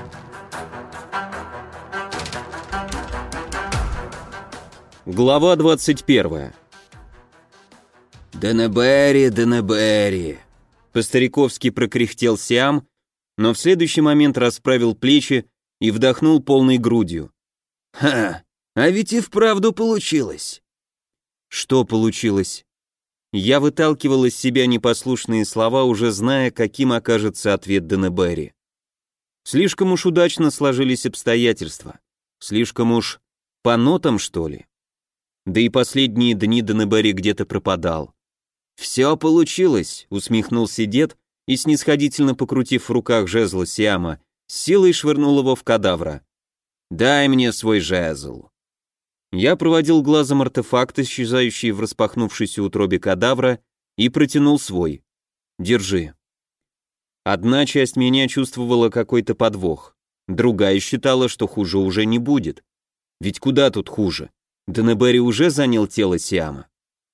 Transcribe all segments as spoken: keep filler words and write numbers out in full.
Глава двадцать первая. «Денебери, Денебери!» По-стариковски прокряхтел Сиам, но в следующий момент расправил плечи и вдохнул полной грудью. «Ха! А ведь и вправду получилось!» Что получилось? Я выталкивал из себя непослушные слова, уже зная, каким окажется ответ Денебери. Слишком уж удачно сложились обстоятельства. Слишком уж по нотам, что ли? Да и последние дни Денебери где-то пропадал. «Все получилось», — усмехнулся дед и, снисходительно покрутив в руках жезл Сиама, с силой швырнул его в кадавра. «Дай мне свой жезл». Я проводил глазом артефакт, исчезающий в распахнувшейся утробе кадавра, и протянул свой. «Держи». Одна часть меня чувствовала какой-то подвох, другая считала, что хуже уже не будет. Ведь куда тут хуже? Денебери уже занял тело Сиама.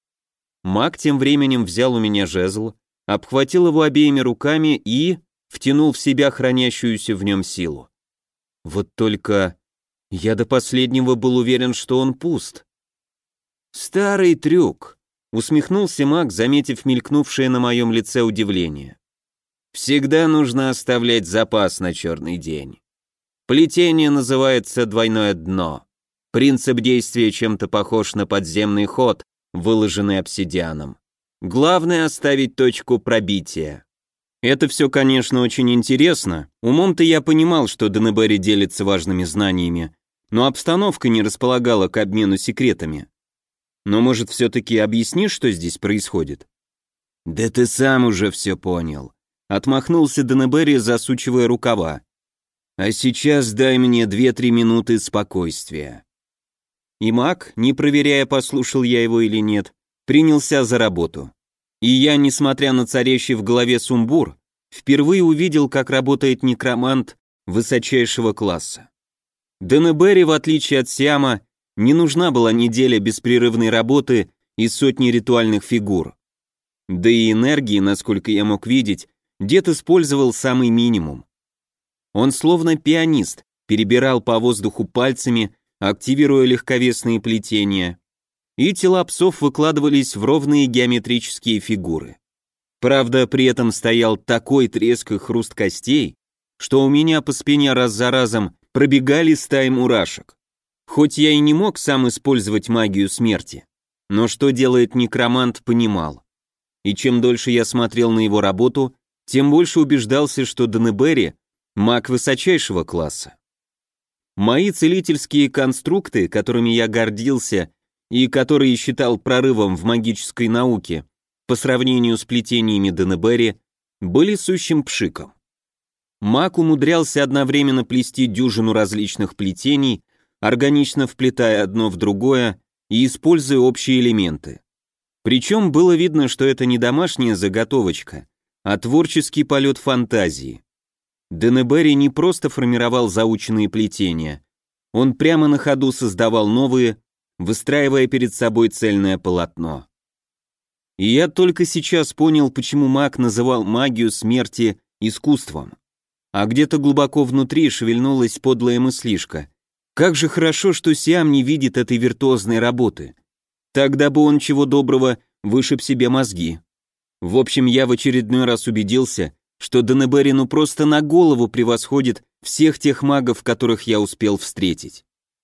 Маг тем временем взял у меня жезл, обхватил его обеими руками и втянул в себя хранящуюся в нем силу. Вот только я до последнего был уверен, что он пуст. «Старый трюк», — усмехнулся маг, заметив мелькнувшее на моем лице удивление. «Всегда нужно оставлять запас на черный день. Плетение называется двойное дно. Принцип действия чем-то похож на подземный ход, выложенный обсидианом. Главное оставить точку пробития». Это все, конечно, очень интересно. Умом-то я понимал, что Денебери делится важными знаниями, но обстановка не располагала к обмену секретами. Но, может, все-таки объяснишь, что здесь происходит? «Да ты сам уже все понял», — отмахнулся Денебери, засучивая рукава. «А сейчас дай мне две-три минуты спокойствия». И маг, не проверяя, послушал я его или нет, принялся за работу. И я, несмотря на царящий в голове сумбур, впервые увидел, как работает некромант высочайшего класса. Денебери, в отличие от Сиама, не нужна была неделя беспрерывной работы и сотни ритуальных фигур. Да и энергии, насколько я мог видеть, дед использовал самый минимум. Он словно пианист, перебирал по воздуху пальцами, активируя легковесные плетения, и тела псов выкладывались в ровные геометрические фигуры. Правда, при этом стоял такой треск и хруст костей, что у меня по спине раз за разом пробегали стаи мурашек. Хоть я и не мог сам использовать магию смерти, но что делает некромант, понимал. И чем дольше я смотрел на его работу, тем больше убеждался, что Денебери — маг высочайшего класса. Мои целительские конструкты, которыми я гордился и которые считал прорывом в магической науке по сравнению с плетениями Денебери, были сущим пшиком. Маг умудрялся одновременно плести дюжину различных плетений, органично вплетая одно в другое и используя общие элементы. Причем было видно, что это не домашняя заготовочка, а творческий полет фантазии. Денебери не просто формировал заученные плетения, он прямо на ходу создавал новые, выстраивая перед собой цельное полотно. И я только сейчас понял, почему маг называл магию смерти искусством. А где-то глубоко внутри шевельнулась подлая мыслишка. Как же хорошо, что Сиам не видит этой виртуозной работы. Тогда бы он чего доброго вышиб себе мозги. В общем, я в очередной раз убедился, что Денебери ну просто на голову превосходит всех тех магов, которых я успел встретить.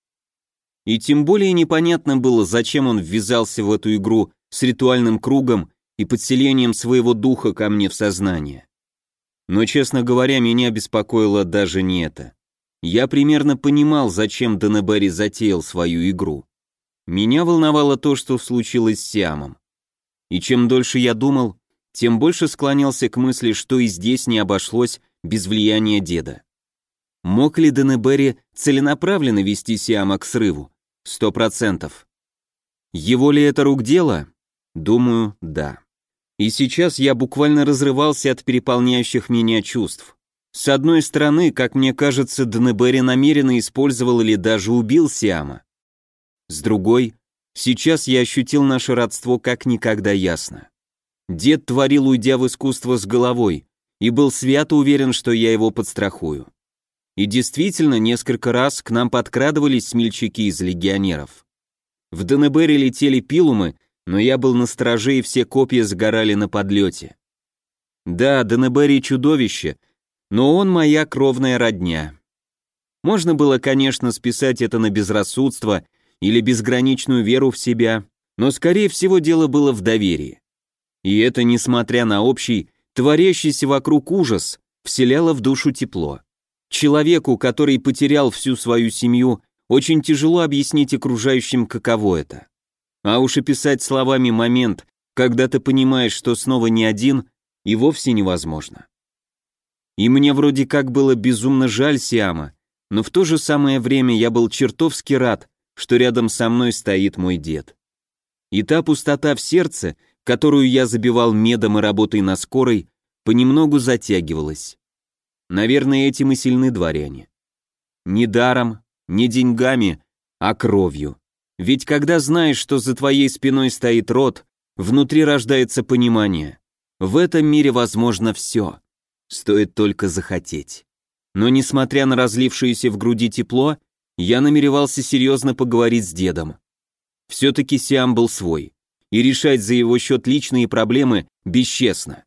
И тем более непонятно было, зачем он ввязался в эту игру с ритуальным кругом и подселением своего духа ко мне в сознание. Но, честно говоря, меня беспокоило даже не это. Я примерно понимал, зачем Денебери затеял свою игру. Меня волновало то, что случилось с Сиамом. И чем дольше я думал, тем больше склонялся к мысли, что и здесь не обошлось без влияния деда. Мог ли Денебери целенаправленно вести Сиама к срыву? Сто процентов. Его ли это рук дело? Думаю, да. И сейчас я буквально разрывался от переполняющих меня чувств. С одной стороны, как мне кажется, Денебери намеренно использовал или даже убил Сиама. С другой, сейчас я ощутил наше родство как никогда ясно. Дед творил, уйдя в искусство с головой, и был свято уверен, что я его подстрахую. И действительно, несколько раз к нам подкрадывались смельчаки из легионеров. В Денебере летели пилумы, но я был на страже, и все копья сгорали на подлете. Да, Денебери чудовище, но он моя кровная родня. Можно было, конечно, списать это на безрассудство или безграничную веру в себя, но, скорее всего, дело было в доверии. И это, несмотря на общий, творящийся вокруг ужас, вселяло в душу тепло. Человеку, который потерял всю свою семью, очень тяжело объяснить окружающим, каково это. А уж описать словами момент, когда ты понимаешь, что снова не один, и вовсе невозможно. И мне вроде как было безумно жаль Сиама, но в то же самое время я был чертовски рад, что рядом со мной стоит мой дед. И та пустота в сердце, которую я забивал медом и работой на скорой, понемногу затягивалась. Наверное, этим и сильны дворяне. Не даром, не деньгами, а кровью. Ведь когда знаешь, что за твоей спиной стоит род, внутри рождается понимание. В этом мире возможно все. Стоит только захотеть. Но несмотря на разлившееся в груди тепло, я намеревался серьезно поговорить с дедом. Все-таки Сиам был свой, и решать за его счет личные проблемы бесчестно.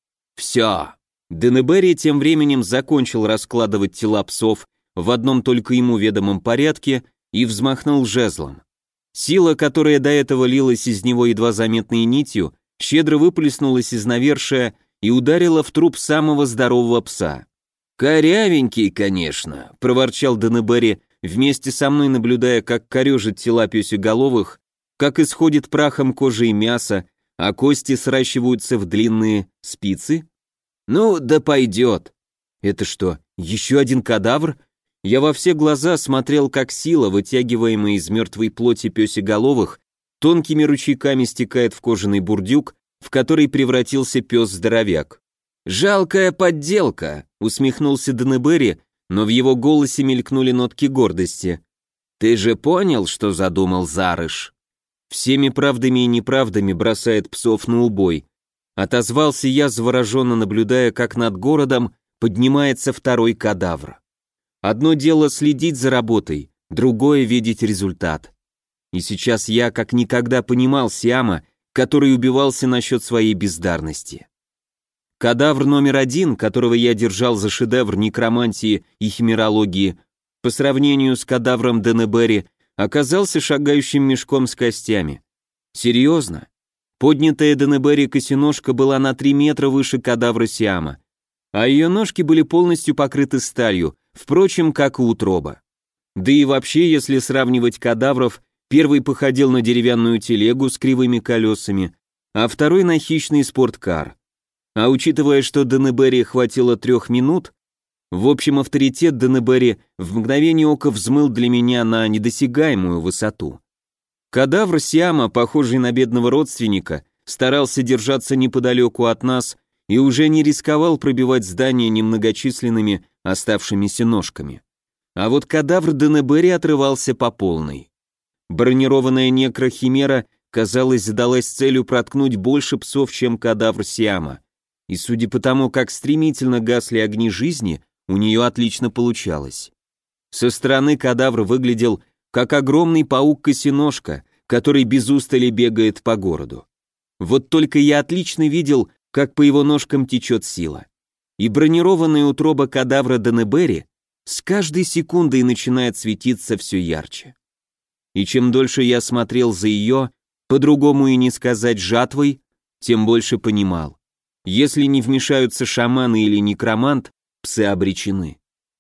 Все. Денебери тем временем закончил раскладывать тела псов в одном только ему ведомом порядке и взмахнул жезлом. Сила, которая до этого лилась из него едва заметной нитью, щедро выплеснулась из навершия и ударила в труп самого здорового пса. «Корявенький, конечно», — проворчал Денебери, вместе со мной наблюдая, как корежит тела пёсеголовых, как исходит прахом кожа и мясо, а кости сращиваются в длинные спицы. «Ну, да пойдет». «Это что, еще один кадавр?» Я во все глаза смотрел, как сила, вытягиваемая из мертвой плоти пёсеголовых, тонкими ручейками стекает в кожаный бурдюк, в который превратился пес-здоровяк. «Жалкая подделка», — усмехнулся Денебери, но в его голосе мелькнули нотки гордости. «Ты же понял, что задумал Зарыш?» «Всеми правдами и неправдами бросает псов на убой», — отозвался я, завороженно наблюдая, как над городом поднимается второй кадавр. Одно дело следить за работой, другое — видеть результат. И сейчас я как никогда понимал Сиама, который убивался насчет своей бездарности. Кадавр номер один, которого я держал за шедевр некромантии и химерологии, по сравнению с кадавром Денебери, оказался шагающим мешком с костями. Серьезно? Поднятая Денебери косиножка была на три метра выше кадавра Сиама, а ее ножки были полностью покрыты сталью, впрочем, как и утроба. Да и вообще, если сравнивать кадавров, первый походил на деревянную телегу с кривыми колесами, а второй на хищный спорткар. А учитывая, что Денебери хватило трех минут, в общем, авторитет Денебери в мгновение ока взмыл для меня на недосягаемую высоту. Кадавр Сиама, похожий на бедного родственника, старался держаться неподалеку от нас и уже не рисковал пробивать здание немногочисленными оставшимися ножками. А вот кадавр Денебери отрывался по полной. Бронированная некрохимера, казалось, задалась целью проткнуть больше псов, чем кадавр Сиама. И судя по тому, как стремительно гасли огни жизни, у нее отлично получалось. Со стороны кадавр выглядел как огромный паук-косиножка, который без устали бегает по городу. Вот только я отлично видел, как по его ножкам течет сила. И бронированная утроба кадавра Денебери с каждой секундой начинает светиться все ярче. И чем дольше я смотрел за ее, по-другому и не сказать жатвой, тем больше понимал. Если не вмешаются шаманы или некромант, псы обречены.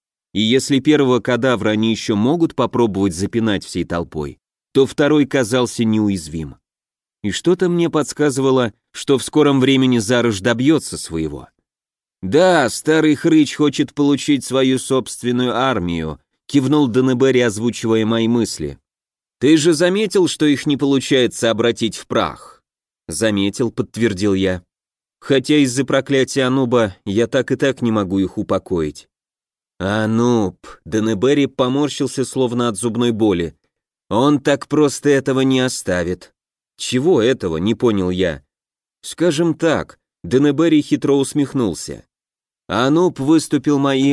И если первого кадавра они еще могут попробовать запинать всей толпой, то второй казался неуязвим. И что-то мне подсказывало, что в скором времени Зарыш добьется своего. «Да, старый хрыч хочет получить свою собственную армию», кивнул Денебери, озвучивая мои мысли. «Ты же заметил, что их не получается обратить в прах?» «Заметил», — подтвердил я. «Хотя из-за проклятия Ануба я так и так не могу их упокоить». «Ануб», — Денебери поморщился словно от зубной боли. «Он так просто этого не оставит». «Чего этого?» — не понял я. «Скажем так», — Денебери хитро усмехнулся. «Ануб выступил моим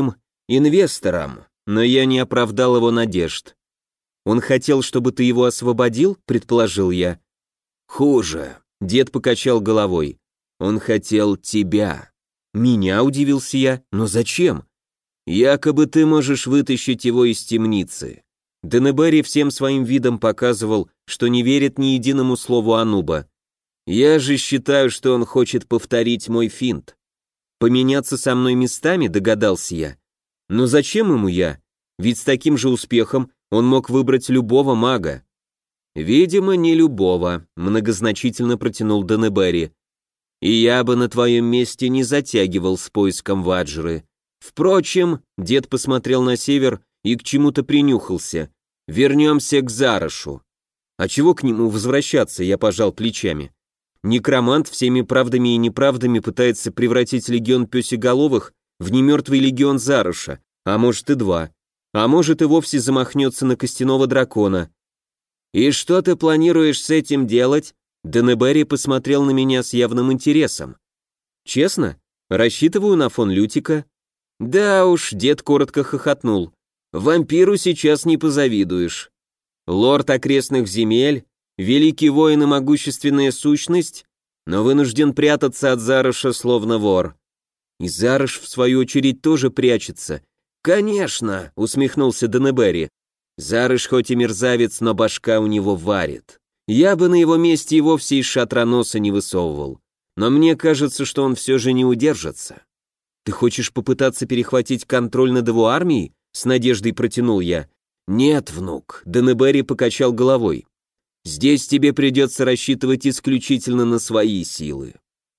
инвестором, но я не оправдал его надежд. Он хотел, чтобы ты его освободил, предположил я. Хуже. Дед покачал головой. Он хотел тебя. Меня, удивился я, но зачем? Якобы ты можешь вытащить его из темницы. Денебери всем своим видом показывал, что не верит ни единому слову Ануба. Я же считаю, что он хочет повторить мой финт. Поменяться со мной местами, догадался я. Но зачем ему я? Ведь с таким же успехом он мог выбрать любого мага. Видимо, не любого, многозначительно протянул Денебери. И я бы на твоем месте не затягивал с поиском Ваджры. Впрочем, дед посмотрел на север и к чему-то принюхался. Вернемся к Зарошу. А чего к нему возвращаться, я пожал плечами. Некромант всеми правдами и неправдами пытается превратить легион пёсеголовых в немертвый легион Зароша, а может и два. А может и вовсе замахнется на костяного дракона. И что ты планируешь с этим делать? Денебери посмотрел на меня с явным интересом. Честно? Рассчитываю на фон Лютика. Да уж, дед коротко хохотнул. Вампиру сейчас не позавидуешь. Лорд окрестных земель, великий воин и могущественная сущность, но вынужден прятаться от Зароша словно вор. И Зарош, в свою очередь, тоже прячется. Конечно, усмехнулся Денебери. Зарош хоть и мерзавец, но башка у него варит. Я бы на его месте и вовсе из шатра носа не высовывал. Но мне кажется, что он все же не удержится. Ты хочешь попытаться перехватить контроль над его армией? С надеждой протянул я. Нет, внук, Денебери покачал головой. Здесь тебе придется рассчитывать исключительно на свои силы.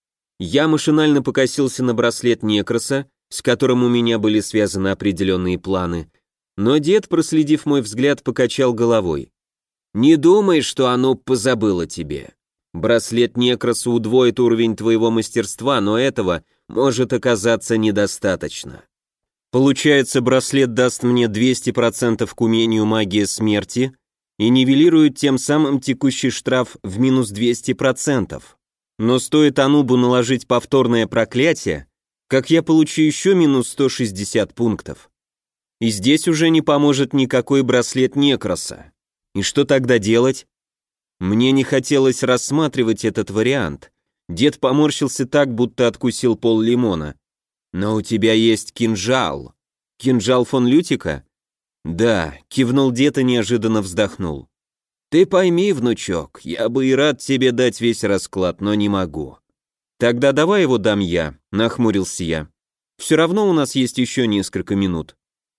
Я машинально покосился на браслет Некроса, с которым у меня были связаны определенные планы, но дед, проследив мой взгляд, покачал головой. Не думай, что оно позабыло тебе. Браслет Некроса удвоит уровень твоего мастерства, но этого может оказаться недостаточно. Получается, браслет даст мне двести процентов к умению магия смерти и нивелирует тем самым текущий штраф в минус двести процентов. Но стоит Анубу наложить повторное проклятие, как я получу еще минус сто шестьдесят пунктов. И здесь уже не поможет никакой браслет Некроса. И что тогда делать? Мне не хотелось рассматривать этот вариант. Дед поморщился так, будто откусил пол лимона. Но у тебя есть кинжал. Кинжал фон Лютика? Да, кивнул дед и неожиданно вздохнул. Ты пойми, внучок, я бы и рад тебе дать весь расклад, но не могу. Тогда давай его дам я, нахмурился я. Все равно у нас есть еще несколько минут.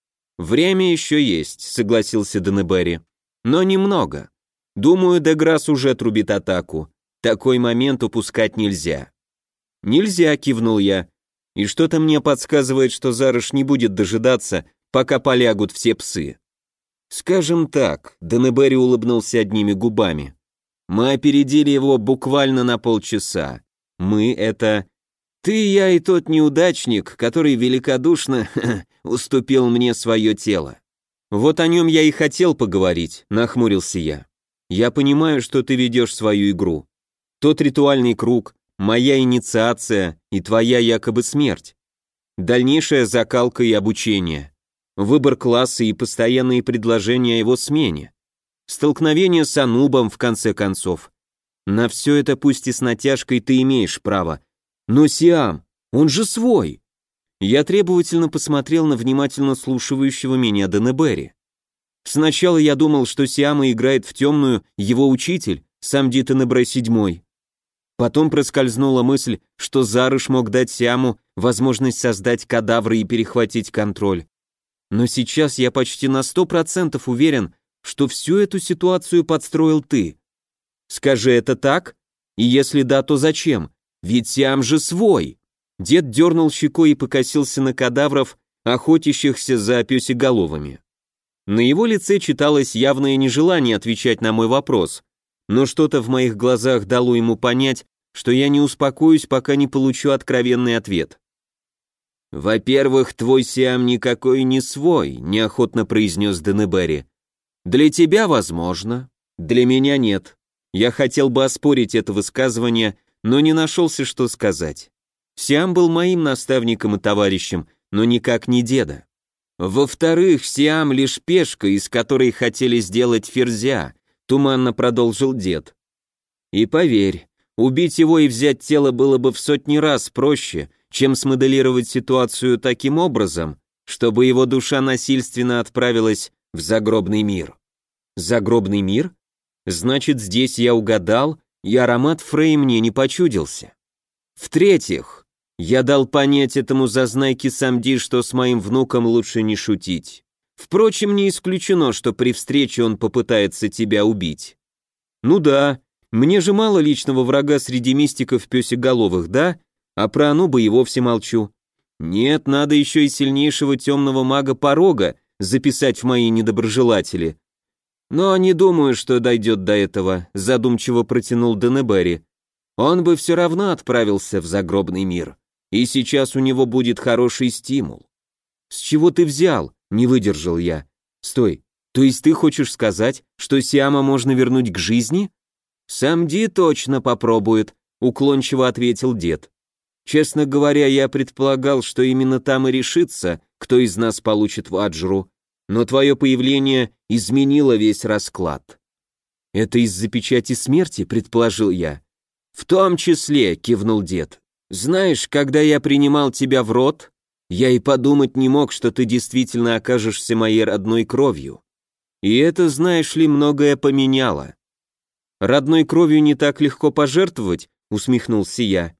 Время еще есть, согласился Денебери. Но немного. Думаю, Деграсс уже трубит атаку. Такой момент упускать нельзя. Нельзя, кивнул я. И что-то мне подсказывает, что Зарош не будет дожидаться, пока полягут все псы. Скажем так, Денебери улыбнулся одними губами. Мы опередили его буквально на полчаса. Мы — это... Ты, я и тот неудачник, который великодушно уступил мне свое тело. Вот о нем я и хотел поговорить, нахмурился я. Я понимаю, что ты ведешь свою игру. Тот ритуальный круг, моя инициация и твоя якобы смерть. Дальнейшая закалка и обучение. Выбор класса и постоянные предложения о его смене. Столкновение с Анубом, в конце концов. На все это, пусть и с натяжкой, ты имеешь право. Но Сиам, он же свой. Я требовательно посмотрел на внимательно слушающего меня Денебери. Сначала я думал, что Сиама играет в темную его учитель, сам Дитенебре седьмой. Потом проскользнула мысль, что Зарош мог дать Сиаму возможность создать кадавры и перехватить контроль. Но сейчас я почти на сто процентов уверен, что всю эту ситуацию подстроил ты. Скажи, это так? И если да, то зачем? Ведь Сиам же свой. Дед дернул щекой и покосился на кадавров, охотящихся за пёсеголовыми. На его лице читалось явное нежелание отвечать на мой вопрос, но что-то в моих глазах дало ему понять, что я не успокоюсь, пока не получу откровенный ответ. «Во-первых, твой Сиам никакой не свой», — неохотно произнес Денебери. «Для тебя, возможно, для меня нет. Я хотел бы оспорить это высказывание, но не нашелся, что сказать. Сиам был моим наставником и товарищем, но никак не деда. Во-вторых, Сиам лишь пешка, из которой хотели сделать ферзя, туманно продолжил дед. И поверь, убить его и взять тело было бы в сотни раз проще, чем смоделировать ситуацию таким образом, чтобы его душа насильственно отправилась в загробный мир. Загробный мир? Значит, здесь я угадал, и аромат Фрей мне не почудился. В-третьих, я дал понять этому зазнайке Самди, что с моим внуком лучше не шутить. Впрочем, не исключено, что при встрече он попытается тебя убить. Ну да, мне же мало личного врага среди мистиков пёсеголовых, да? А про Ануба и вовсе молчу. Нет, надо еще и сильнейшего темного мага Порога записать в мои недоброжелатели. Но не думаю, что дойдет до этого, задумчиво протянул Денебери. Он бы все равно отправился в загробный мир. И сейчас у него будет хороший стимул. С чего ты взял? Не выдержал я. Стой, то есть ты хочешь сказать, что Сиама можно вернуть к жизни? Самди точно попробует, уклончиво ответил дед. Честно говоря, я предполагал, что именно там и решится, кто из нас получит ваджру, но твое появление изменило весь расклад. Это из-за печати смерти, предположил я. В том числе, кивнул дед. Знаешь, когда я принимал тебя в рот, я и подумать не мог, что ты действительно окажешься моей родной кровью. И это, знаешь ли, многое поменяло. Родной кровью не так легко пожертвовать, усмехнулся я.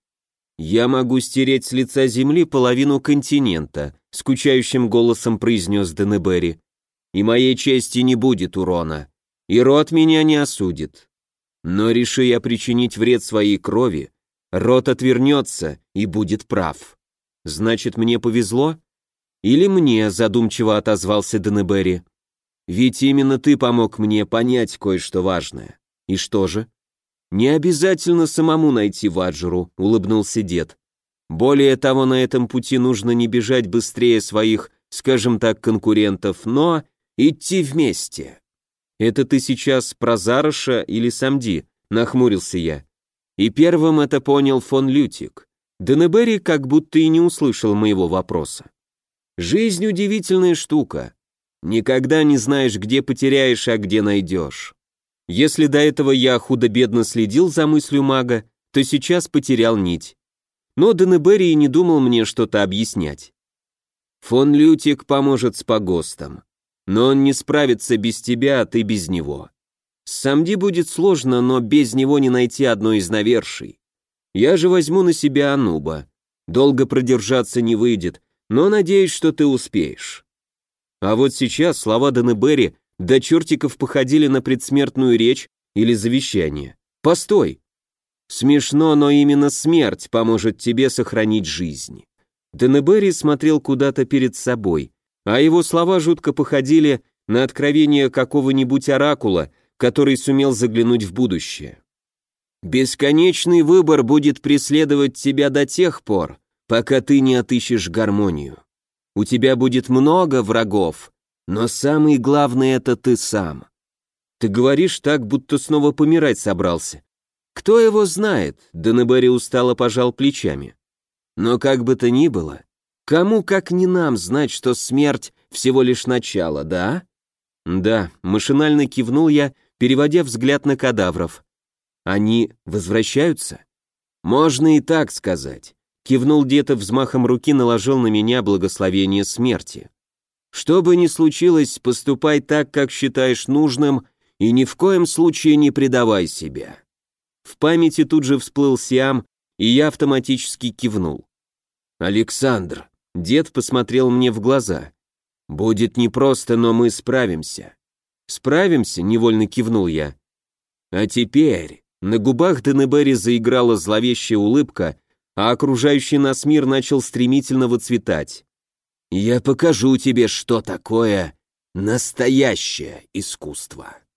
Я могу стереть с лица земли половину континента, скучающим голосом произнес Денебери. И моей чести не будет урона, и род меня не осудит. Но реши я причинить вред своей крови, род отвернется и будет прав. Значит, мне повезло? Или мне, задумчиво отозвался Денебери. Ведь именно ты помог мне понять кое-что важное. И что же? Не обязательно самому найти ваджру, улыбнулся дед. Более того, на этом пути нужно не бежать быстрее своих, скажем так, конкурентов, но идти вместе. Это ты сейчас про Зароша или Самди? Нахмурился я. И первым это понял фон Лютик. Денебери как будто и не услышал моего вопроса. Жизнь удивительная штука. Никогда не знаешь, где потеряешь, а где найдешь. Если до этого я худо-бедно следил за мыслью мага, то сейчас потерял нить. Но Денебери и не думал мне что-то объяснять. Фон Лютик поможет с погостом. Но он не справится без тебя, а ты без него. С Самди будет сложно, но без него не найти одной из наверший. Я же возьму на себя Ануба. Долго продержаться не выйдет, но надеюсь, что ты успеешь. А вот сейчас слова Денебери до чертиков походили на предсмертную речь или завещание. Постой! Смешно, но именно смерть поможет тебе сохранить жизнь. Денебери смотрел куда-то перед собой, а его слова жутко походили на откровение какого-нибудь оракула, который сумел заглянуть в будущее. Бесконечный выбор будет преследовать тебя до тех пор, пока ты не отыщешь гармонию. У тебя будет много врагов, но самый главный — это ты сам. Ты говоришь так, будто снова помирать собрался. Кто его знает? Денебери устало пожал плечами. Но как бы то ни было, кому, как не нам, знать, что смерть всего лишь начало, да? Да, машинально кивнул я, переводя взгляд на кадавров. Они возвращаются? Можно и так сказать. Кивнул дед и взмахом руки наложил на меня благословение смерти. Что бы ни случилось, поступай так, как считаешь нужным, и ни в коем случае не предавай себя. В памяти тут же всплыл Сиам, и я автоматически кивнул. Александр, дед посмотрел мне в глаза. Будет непросто, но мы справимся. Справимся, невольно кивнул я. А теперь на губах Денебери заиграла зловещая улыбка, а окружающий нас мир начал стремительно выцветать. Я покажу тебе, что такое настоящее искусство.